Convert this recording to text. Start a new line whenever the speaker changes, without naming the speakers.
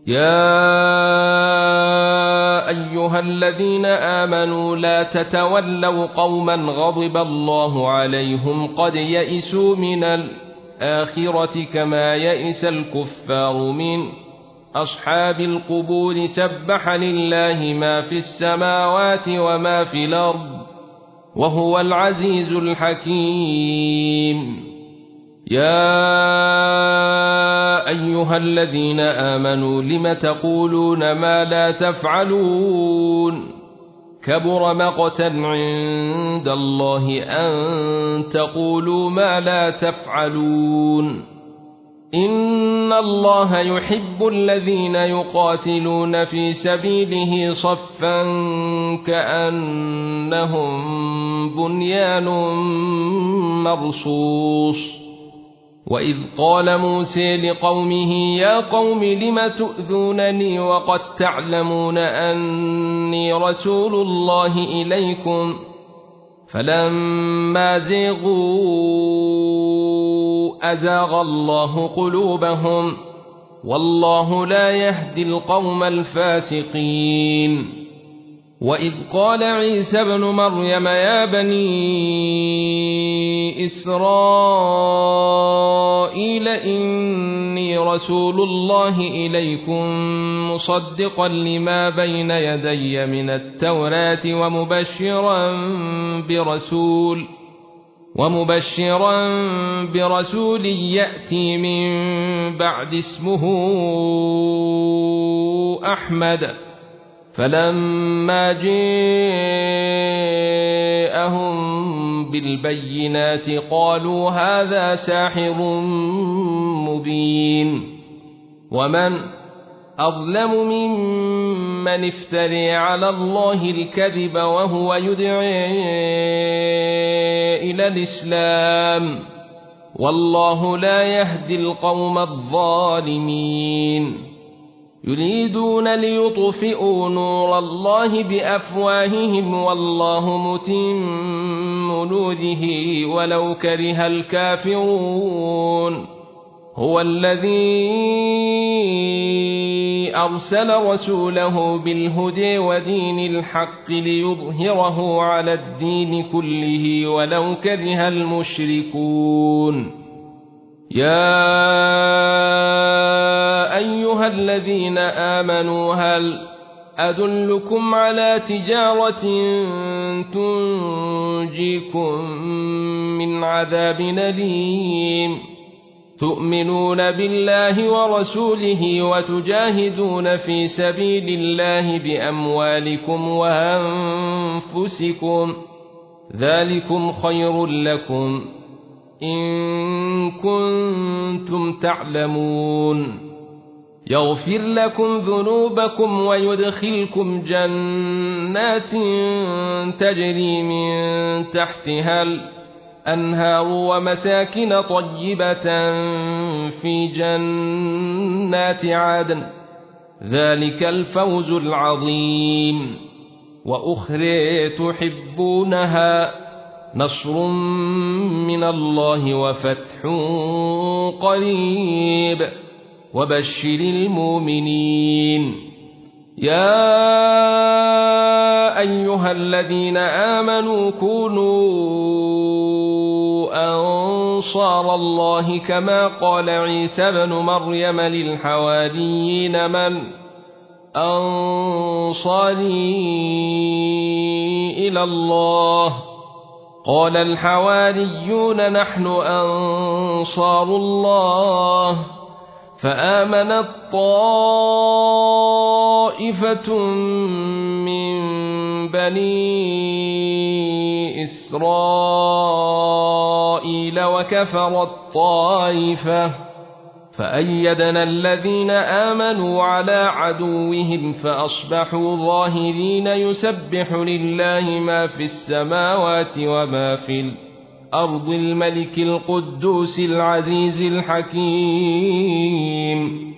يا أيها الذين آمنوا لا تتولوا قوما غضب الله عليهم قد يئسوا من الآخرة كما يئس الكفار من أصحاب القبور. سبح لله ما في السماوات وما في الأرض وهو العزيز الحكيم. يا أيها الذين آمنوا لم تقولون ما لا تفعلون كبر مقتا عند الله أن تقولوا ما لا تفعلون. إن الله يحب الذين يقاتلون في سبيله صفا كأنهم بنيان مرصوص. وإذ قال موسى لقومه يا قوم لم تؤذونني وقد تعلمون أني رسول الله إليكم فلما زيغوا أزاغ الله قلوبهم والله لا يهدي القوم الفاسقين. وإذ قال عيسى ابن مريم يا بني إسرائيل إني رسول الله إليكم مصدقا لما بين يدي من التوراة ومبشرا برسول يأتي من بعد اسمه أحمد. فلما جاءهم بالبينات قالوا هذا ساحر مبين. ومن أظلم ممن افترى على الله الكذب وهو يدعي إلى الإسلام والله لا يهدي القوم الظالمين. يريدون ليطفئوا نور الله بأفواههم والله متم نوره ولو كره الكافرون. هو الذي أرسل رسوله بالهدى ودين الحق ليظهره على الدين كله ولو كره المشركون. يا أيها الذين آمنوا هل أدلكم على تجارة تنجيكم من عذاب أليم تؤمنون بالله ورسوله وتجاهدون في سبيل الله بأموالكم وأنفسكم ذلكم خير لكم إن كنتم تعلمون. يغفر لكم ذنوبكم ويدخلكم جنات تجري من تحتها الأنهار ومساكن طيبة في جنات عدن ذلك الفوز العظيم. وأخرى تحبونها نصر من الله وفتح قريب وبشر المؤمنين. يا أيها الذين آمنوا كونوا أنصار الله كما قال عيسى ابن مريم للحواريين من أنصاري إلى الله قال الحواريون نحن أنصار الله. فآمنت طائفة من بني إسرائيل وكفرت طائفة فأيدنا الذين آمنوا على عدوهم فأصبحوا ظاهرين. يسبح لله ما في السماوات وما في الأرض الملك القدوس العزيز الحكيم.